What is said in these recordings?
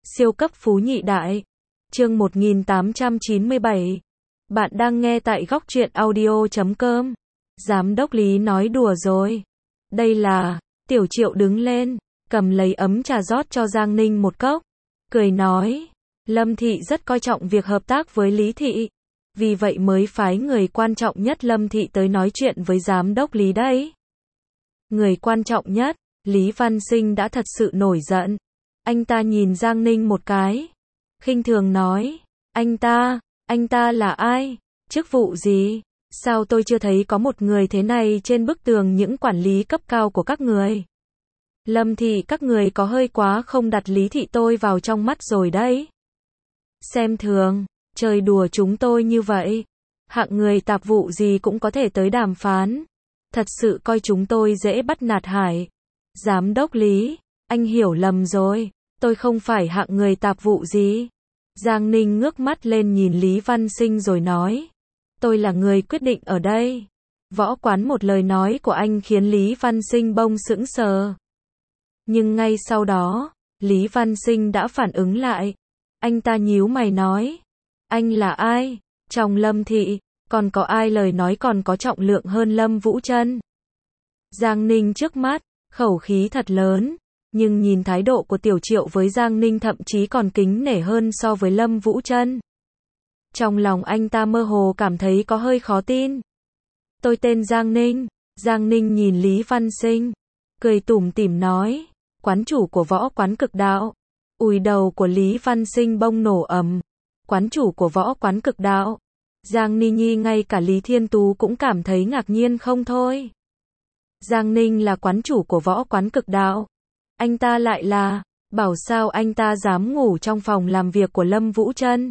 Siêu cấp phú nhị đại. Chương 1897. Bạn đang nghe tại góc truyện audio.com. Giám đốc Lý nói đùa rồi. Đây là, Tiểu Triệu đứng lên, cầm lấy ấm trà rót cho Giang Ninh một cốc. Cười nói, Lâm Thị rất coi trọng việc hợp tác với Lý Thị. Vì vậy mới phái người quan trọng nhất Lâm Thị tới nói chuyện với giám đốc Lý đấy. Người quan trọng nhất, Lý Văn Sinh đã thật sự nổi giận. Anh ta nhìn Giang Ninh một cái. Khinh thường nói, anh ta là ai? Chức vụ gì? Sao tôi chưa thấy có một người thế này trên bức tường những quản lý cấp cao của các người? Lâm Thị các người có hơi quá không đặt Lý Thị tôi vào trong mắt rồi đấy. Xem thường, chơi đùa chúng tôi như vậy. Hạng người tạp vụ gì cũng có thể tới đàm phán. Thật sự coi chúng tôi dễ bắt nạt hại. Giám đốc Lý, anh hiểu lầm rồi. Tôi không phải hạng người tạp vụ gì. Giang Ninh ngước mắt lên nhìn Lý Văn Sinh rồi nói. Tôi là người quyết định ở đây. Võ Quán, một lời nói của anh khiến Lý Văn Sinh bỗng sững sờ. Nhưng ngay sau đó, Lý Văn Sinh đã phản ứng lại. Anh ta nhíu mày nói. Anh là ai? Trong Lâm Thị, còn có ai lời nói còn có trọng lượng hơn Lâm Vũ Trân? Giang Ninh trước mắt, khẩu khí thật lớn. Nhưng nhìn thái độ của Tiểu Triệu với Giang Ninh thậm chí còn kính nể hơn so với Lâm Vũ Trân. Trong lòng anh ta mơ hồ cảm thấy có hơi khó tin. Tôi tên Giang Ninh. Giang Ninh nhìn Lý Văn Sinh, cười tủm tỉm nói, quán chủ của Võ Quán Cực Đạo. Ùi, đầu của Lý Văn Sinh bông nổ ầm. Quán chủ của Võ Quán Cực Đạo. Giang Ni Nhi ngay cả Lý Thiên Tú cũng cảm thấy ngạc nhiên không thôi. Giang Ninh là quán chủ của Võ Quán Cực Đạo. Anh ta lại là, bảo sao anh ta dám ngủ trong phòng làm việc của Lâm Vũ Trân.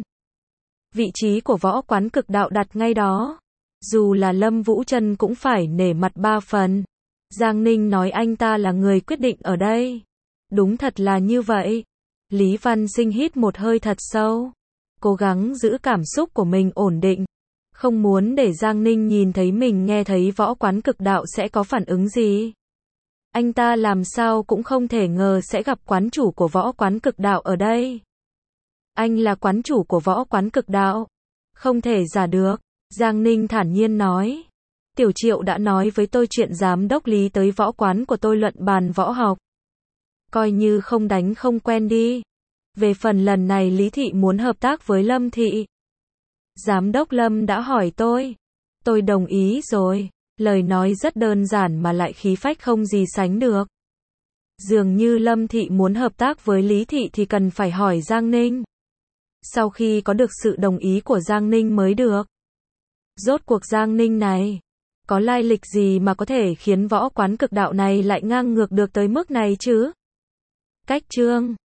Vị trí của Võ Quán Cực Đạo đặt ngay đó. Dù là Lâm Vũ Trân cũng phải nể mặt ba phần. Giang Ninh nói anh ta là người quyết định ở đây. Đúng thật là như vậy. Lý Văn Sinh hít một hơi thật sâu. Cố gắng giữ cảm xúc của mình ổn định. Không muốn để Giang Ninh nhìn thấy mình nghe thấy Võ Quán Cực Đạo sẽ có phản ứng gì. Anh ta làm sao cũng không thể ngờ sẽ gặp quán chủ của Võ Quán Cực Đạo ở đây. Anh là quán chủ của Võ Quán Cực Đạo. Không thể giả được. Giang Ninh thản nhiên nói. Tiểu Triệu đã nói với tôi chuyện giám đốc Lý tới võ quán của tôi luận bàn võ học. Coi như không đánh không quen đi. Về phần lần này Lý Thị muốn hợp tác với Lâm Thị. Giám đốc Lâm đã hỏi tôi. Tôi đồng ý rồi. Lời nói rất đơn giản mà lại khí phách không gì sánh được. Dường như Lâm Thị muốn hợp tác với Lý Thị thì cần phải hỏi Giang Ninh. Sau khi có được sự đồng ý của Giang Ninh mới được. Rốt cuộc Giang Ninh này có lai lịch gì mà có thể khiến Võ Quán Cực Đạo này lại ngang ngược được tới mức này chứ? Cách chương